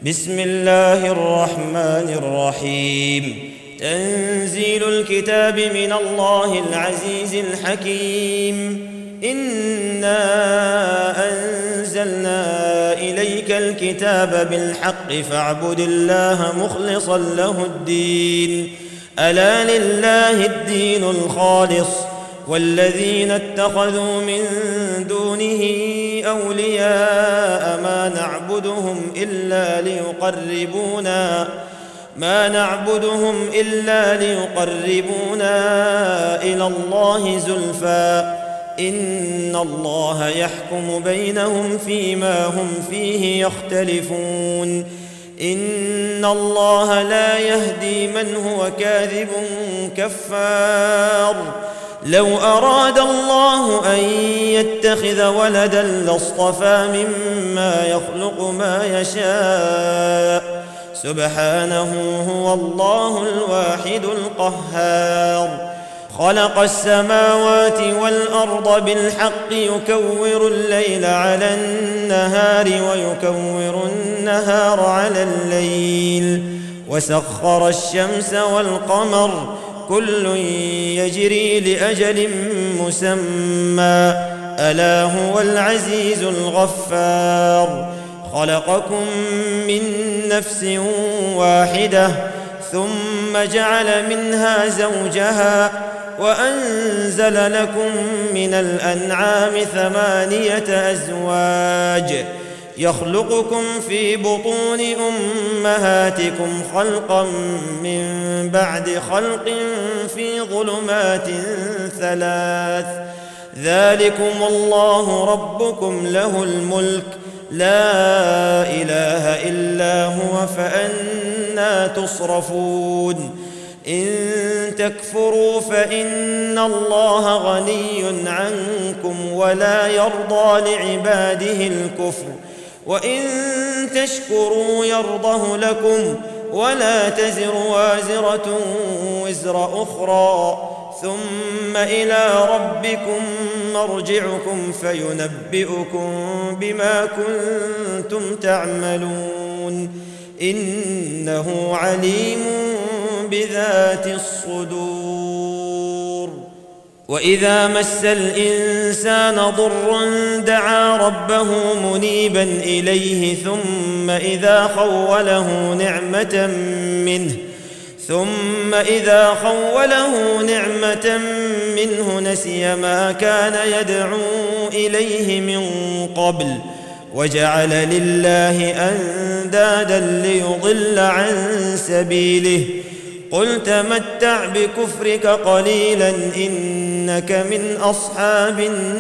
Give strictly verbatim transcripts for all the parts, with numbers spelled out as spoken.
بسم الله الرحمن الرحيم. تنزيل الكتاب من الله العزيز الحكيم. إنا أنزلنا إليك الكتاب بالحق فاعبد الله مخلصا له الدين. ألا لله الدين الخالص والذين اتخذوا من دونه أولياء ما نعبدهم إلا ليقربونا ما نعبدهم إلا ليقربونا إلى الله زلفى إن الله يحكم بينهم فيما هم فيه يختلفون. إن الله لا يهدي من هو كاذب كفار. لو أراد الله أن يتخذ ولدا لاصطفى مما يخلق ما يشاء سبحانه هو الله الواحد القهار. خلق السماوات والأرض بالحق يكور الليل على النهار ويكور النهار على الليل وسخر الشمس والقمر كل يجري لأجل مسمى ألا هو العزيز الغفار. خلقكم من نفس واحدة ثم جعل منها زوجها وأنزل لكم من الأنعام ثمانية أزواج يخلقكم في بطون أمهاتكم خلقا من بعد خلق في ظلمات ثلاث ذلكم الله ربكم له الملك لا إله إلا هو فأنى تصرفون. إن تكفروا فإن الله غني عنكم ولا يرضى لعباده الكفر وإن تشكروا يرضه لكم ولا تزر وازرة وزر أخرى ثم إلى ربكم مرجعكم فينبئكم بما كنتم تعملون إنه عليم بذات الصدور. وإذا مس الإنسان ضر دعا ربه منيبا إليه ثم إذا خوله نعمة منه ثم إذا خوله نعمة منه نسي ما كان يدعو إليه من قبل وجعل لله أندادا ليضل عن سبيله قل تمتع بكفرك قليلا إنك من أصحاب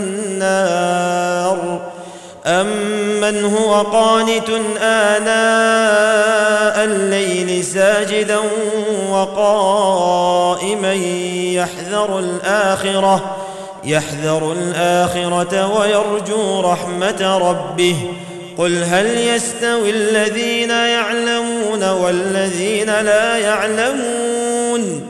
النار. أمن هو قانت آناء الليل ساجدا وقائما يحذر الآخرة يحذر الآخرة ويرجو رحمة ربه قل هل يستوي الذين يعلمون والذين لا يعلمون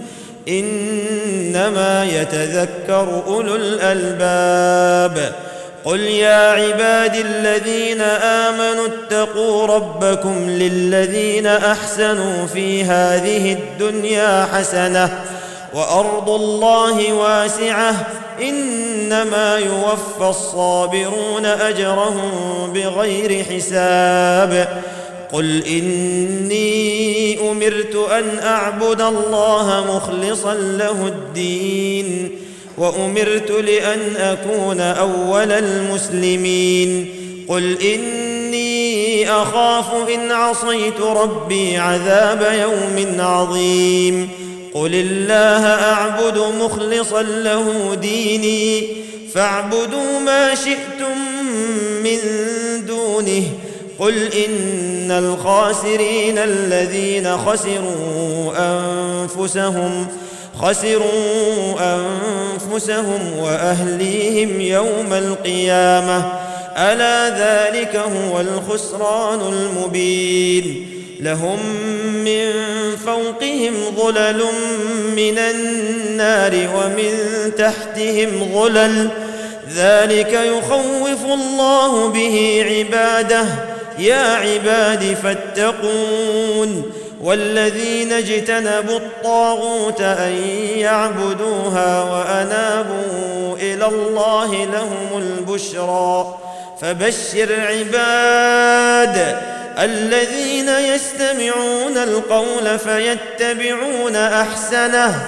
إنما يتذكر أولو الألباب. قل يا عبادي الذين آمنوا اتقوا ربكم للذين أحسنوا في هذه الدنيا حسنة وأرض الله واسعة إنما يوفى الصابرون أجرهم بغير حساب. قل إني أمرت أن أعبد الله مخلصا له الدين وأمرت لأن أكون أول المسلمين. قل إني أخاف إن عصيت ربي عذاب يوم عظيم. قل الله أعبد مخلصا له ديني فاعبدوا ما شئتم من دونه. قل إن الخاسرين الذين خسروا أنفسهم خسروا أنفسهم وأهليهم يوم القيامة ألا ذلك هو الخسران المبين. لهم من فوقهم ظلل من النار ومن تحتهم ظلل ذلك يخوف الله به عباده يا عباد فاتقون والذين اجتنبوا الطاغوت أن يعبدوها وأنابوا إلى الله لهم البشرى فبشر عباد الذين يستمعون القول فيتبعون أحسنه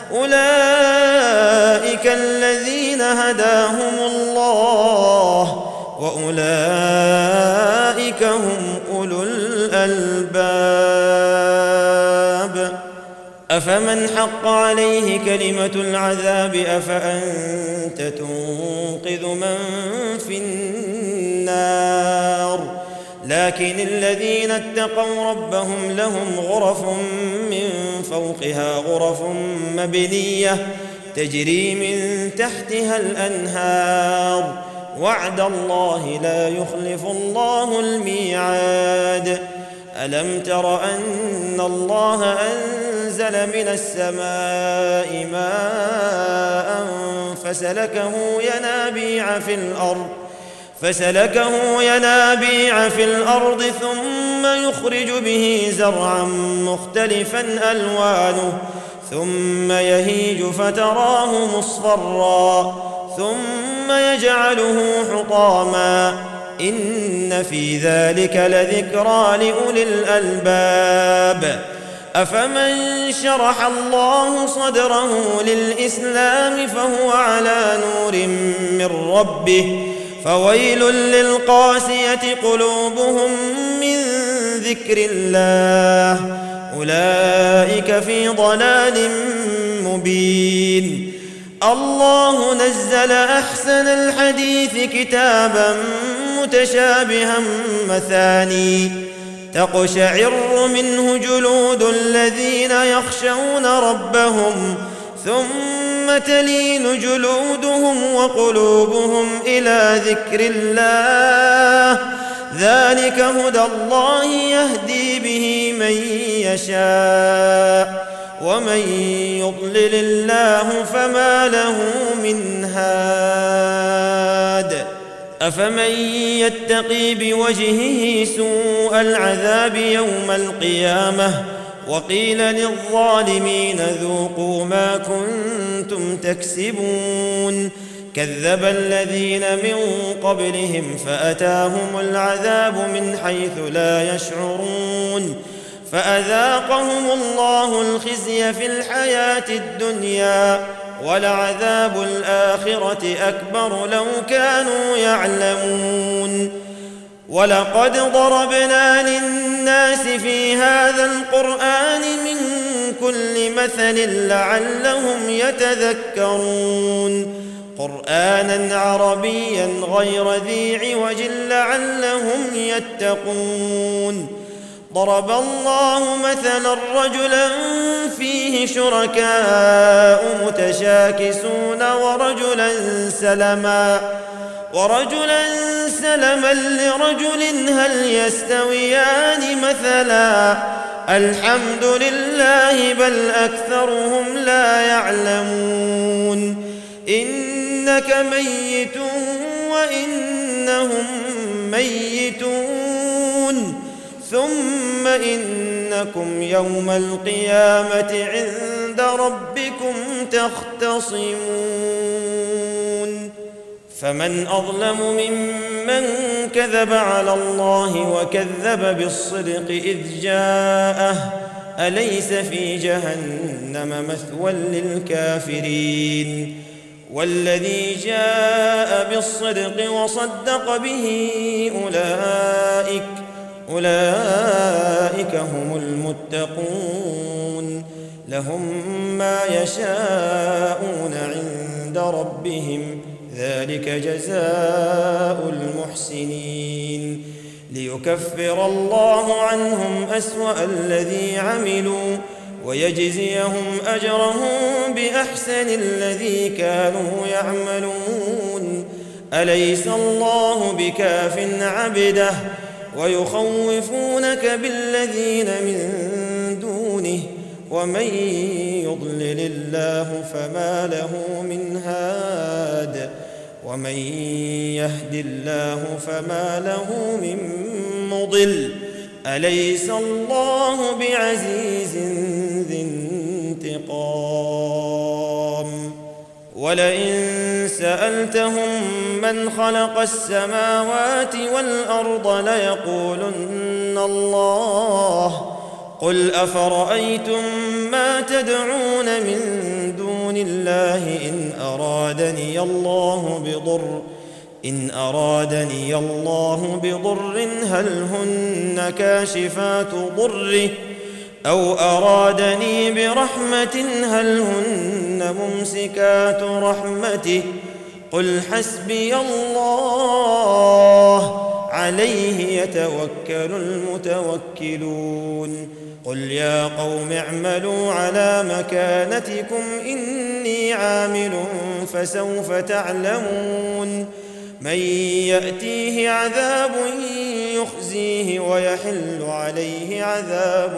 أولئك الذين هداهم الله وأولئك هم أولو الألباب أفمن حق عليه كلمة العذاب أفأنت تنقذ من في النار لكن الذين اتقوا ربهم لهم غرف من فوقها غرف مبنية تجري من تحتها الأنهار وعد الله لا يخلف الله الميعاد ألم تر أن الله أنزل من السماء ماء فسلكه ينابيع في الأرض فسلكه ينابيع في الأرض ثم يخرج به زرعا مختلفا ألوانه ثم يهيج فتراه مصفرا ثم يجعله حطاما إن في ذلك لذكرى لأولي الألباب أفمن شرح الله صدره للإسلام فهو على نور من ربه فويل للقاسية قلوبهم من ذكر الله أولئك في ضلال مبين الله نزل أحسن الحديث كتابا متشابها مثاني تقشعر منه جلود الذين يخشون ربهم ثم تلين جلودهم وقلوبهم إلى ذكر الله ذلك هدى الله يهدي به من يشاء ومن يضلل الله فما له من هاد أفمن يتقي بوجهه سوء العذاب يوم القيامة وقيل للظالمين ذوقوا ما كنتم تكسبون كذب الذين من قبلهم فأتاهم العذاب من حيث لا يشعرون فأذاقهم الله الخزي في الحياة الدنيا ولعذاب الآخرة أكبر لو كانوا يعلمون ولقد ضربنا للناس في هذا القرآن من كل مثل لعلهم يتذكرون قرآنا عربيا غير ذي عوج لعلهم يتقون ضرب الله مثلا رجلا فيه شركاء متشاكسون ورجلا سلما ورجلا سلما لرجل هل يستويان مثلا الحمد لله بل أكثرهم لا يعلمون إنك ميت وإنهم ميتون ثم إنكم يوم القيامة عند ربكم تختصمون فمن أظلم ممن كذب على الله وكذب بالصدق إذ جاءه أليس في جهنم مثوى للكافرين والذي جاء بالصدق وصدق به أولئك أولئك هم المتقون لهم ما يشاءون عند ربهم ذلك جزاء المحسنين ليكفر الله عنهم أسوأ الذي عملوا ويجزيهم أجرهم بأحسن الذي كانوا يعملون أليس الله بكاف عبده ويخوفونك بالذين من دونه ومن يضلل الله فما له من هاد ومن يهد الله فما له من مضل مضل أليس الله بعزيز ذي انتقام ولئن سألتهم من خلق السماوات والأرض ليقولن الله قل أفرأيتم ما تدعون من دون الله إن أرادني الله بضر إن أرادني الله بضر هل هن كاشفات ضره أو أرادني برحمة هل هن ممسكات رحمته قل حسبي الله عليه يتوكل المتوكلون قل يا قوم اعملوا على مكانتكم إني عامل فسوف تعلمون من يأتيه عذاب يخزيه ويحل عليه عذاب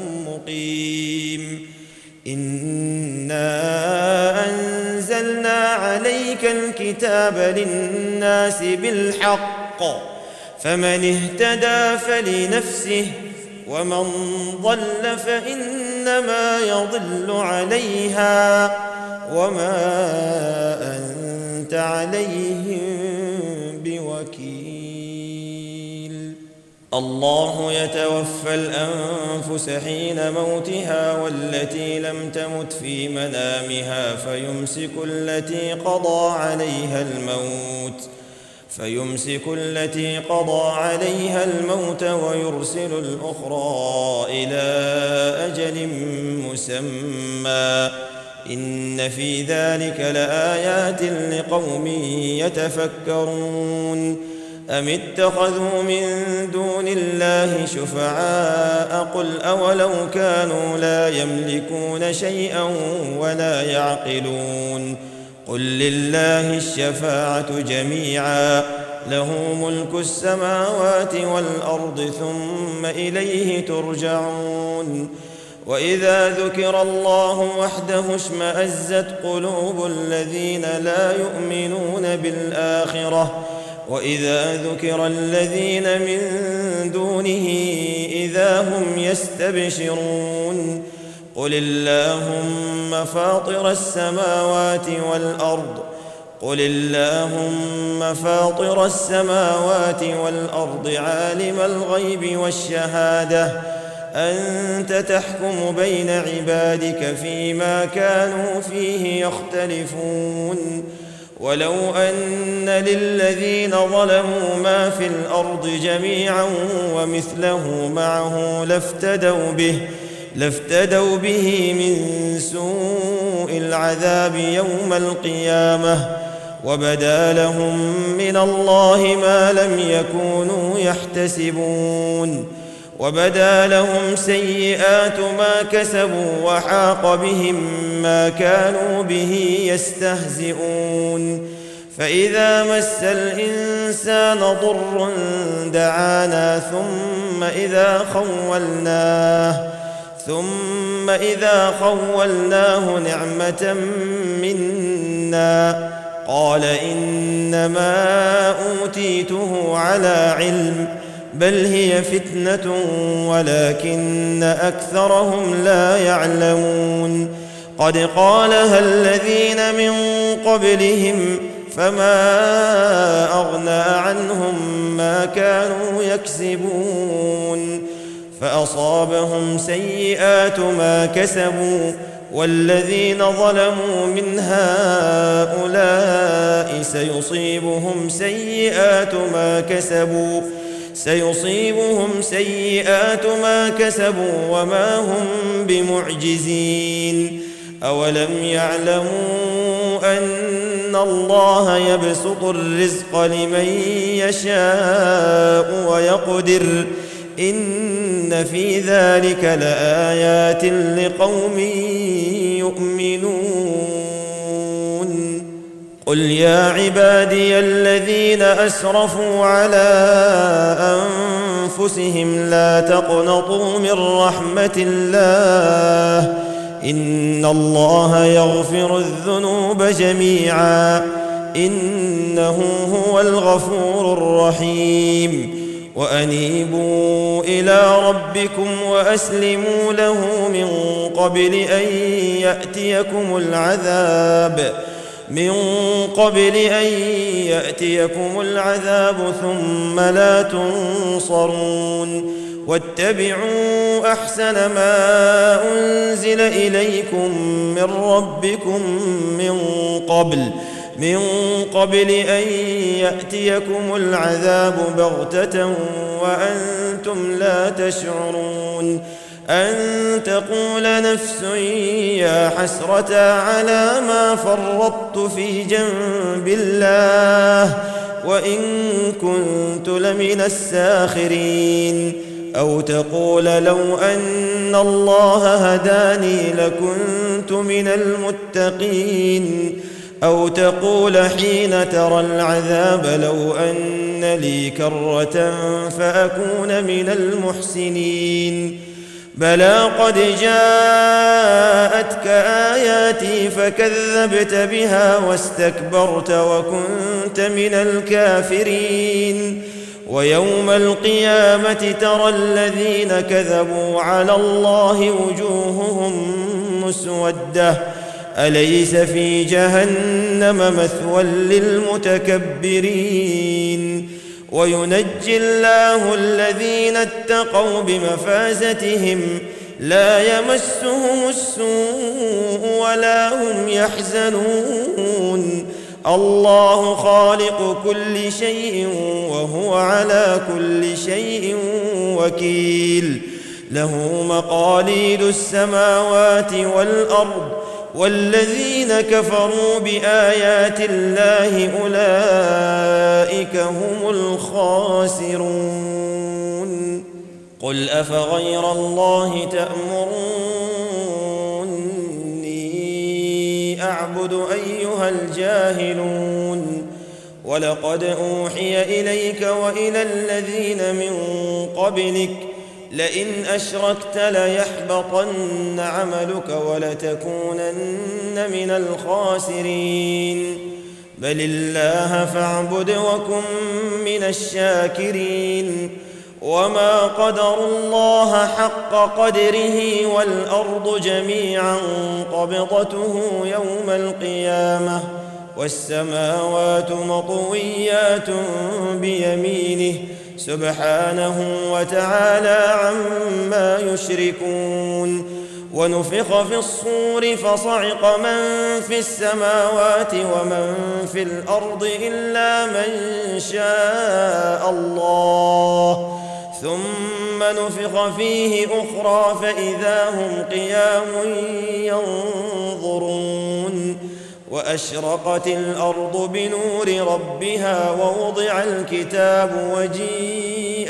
مقيم إنا أنزلنا عليك الكتاب للناس بالحق فمن اهتدى فلنفسه ومن ضل فإنما يضل عليها وما أنت عليهم بوكيل الله يتوفى الأنفس حين موتها والتي لم تمت في منامها فيمسك التي قضى عليها الموت فيمسك التي قضى عليها الموت ويرسل الأخرى إلى أجل مسمى إن في ذلك لآيات لقوم يتفكرون أم اتخذوا من دون الله شفعاء قل أولو كانوا لا يملكون شيئا ولا يعقلون قل لله الشفاعة جميعا له ملك السماوات والأرض ثم إليه ترجعون وإذا ذكر الله وحده اشمأزت قلوب الذين لا يؤمنون بالآخرة وإذا ذكر الذين من دونه إذا هم يستبشرون قل اللهم فاطر السماوات والأرض قل اللهم فاطر السماوات والأرض عالم الغيب والشهادة أنت تحكم بين عبادك فيما كانوا فيه يختلفون ولو أن للذين ظلموا ما في الأرض جميعا ومثله معه لافتدوا به لافتدوا به من سوء العذاب يوم القيامة وبدا لهم من الله ما لم يكونوا يحتسبون وبدا لهم سيئات ما كسبوا وحاق بهم ما كانوا به يستهزئون فإذا مس الإنسان ضر دعانا ثم إذا خولناه ثم إذا خولناه نعمة منا قال إنما أوتيته على علم بل هي فتنة ولكن أكثرهم لا يعلمون قد قالها الذين من قبلهم فما أغنى عنهم ما كانوا يكسبون فأصابهم سيئات ما كسبوا والذين ظلموا من هؤلاء سيصيبهم سيئات ما كسبوا سيصيبهم سيئات ما كسبوا وما هم بمعجزين أولم يعلموا أن الله يبسط الرزق لمن يشاء ويقدر إن في ذلك لآيات لقوم يؤمنون قل يا عبادي الذين أسرفوا على أنفسهم لا تقنطوا من رحمة الله إن الله يغفر الذنوب جميعا إنه هو الغفور الرحيم وأنيبوا إلى ربكم وأسلموا له من قبل أن يأتيكم العذاب من قبل أن يأتيكم العذاب ثم لا تنصرون واتبعوا أحسن ما أنزل إليكم من ربكم من قبل من قبل أن يأتيكم العذاب بغتة وأنتم لا تشعرون أن تقول نفس يا حسرة على ما فرطت في جنب الله وإن كنت لمن الساخرين أو تقول لو أن الله هداني لكنت من المتقين أو تقول حين ترى العذاب لو أن لي كرة فأكون من المحسنين بلى قد جاءتك آياتي فكذبت بها واستكبرت وكنت من الكافرين ويوم القيامة ترى الذين كذبوا على الله وجوههم مسودة أليس في جهنم مثوى للمتكبرين وينجي الله الذين اتقوا بمفازتهم لا يمسهم السوء ولا هم يحزنون الله خالق كل شيء وهو على كل شيء وكيل له مقاليد السماوات والأرض والذين كفروا بآيات الله أولئك هم الخاسرون قل أفغير الله تأمروني أعبد أيها الجاهلون ولقد أوحي إليك وإلى الذين من قبلك لئن أشركت ليحبطن عملك ولتكونن من الخاسرين بل الله فاعبد وكن من الشاكرين وما قدروا الله حق قدره والأرض جميعا قبضته يوم القيامة والسماوات مطويات بيمينه سبحانه وتعالى عما يشركون ونفخ في الصور فصعق من في السماوات ومن في الأرض إلا من شاء الله ثم نفخ فيه أخرى فإذا هم قيام ينظرون وأشرقت الأرض بنور ربها ووضع الكتاب وجيء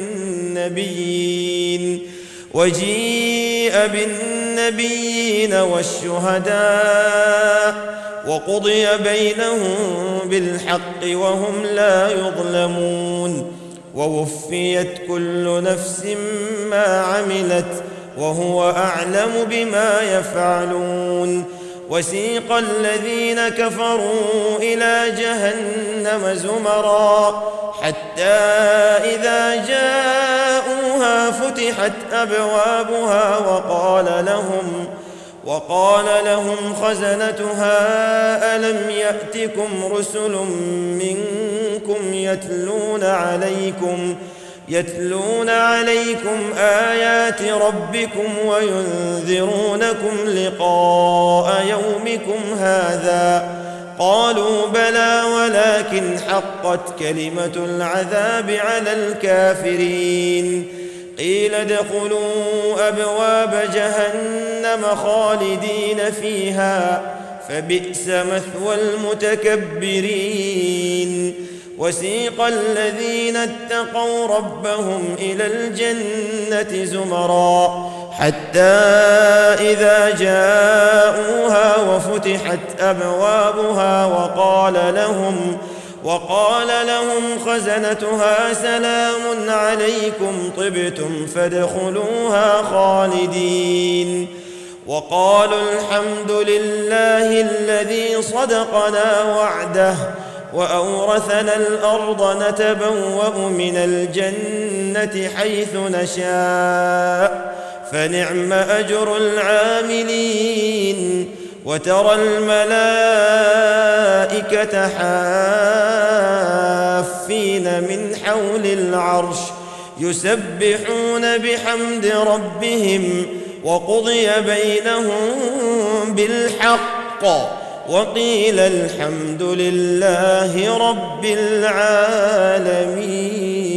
بالنبيين وجيء بالنبيين والشهداء وقضي بينهم بالحق وهم لا يظلمون ووفيت كل نفس ما عملت وهو أعلم بما يفعلون وسيق الذين كفروا إلى جهنم زمرا حتى إذا جاءوها فتحت أبوابها وقال لهم وقال لهم خزنتها ألم يأتكم رسل منكم يتلون عليكم يتلون عليكم آيات ربكم وينذرونكم لقاء يومكم هذا قالوا بلى ولكن حقت كلمة العذاب على الكافرين قيل ادخلوا أبواب جهنم خالدين فيها فبئس مثوى المتكبرين وسيق الذين اتقوا ربهم إلى الجنة زمرا حتى إذا جاءوها وفتحت أبوابها وقال لهم وقال لهم خزنتها سلام عليكم طبتم فادخلوها خالدين وقالوا الحمد لله الذي صدقنا وعده وأورثنا الأرض نتبوأ من الجنة الجنة حيث نشاء فنعم أجر العاملين. وترى الملائكة حافين من حول العرش يسبحون بحمد ربهم وقضي بينهم بالحق وقيل الحمد لله رب العالمين.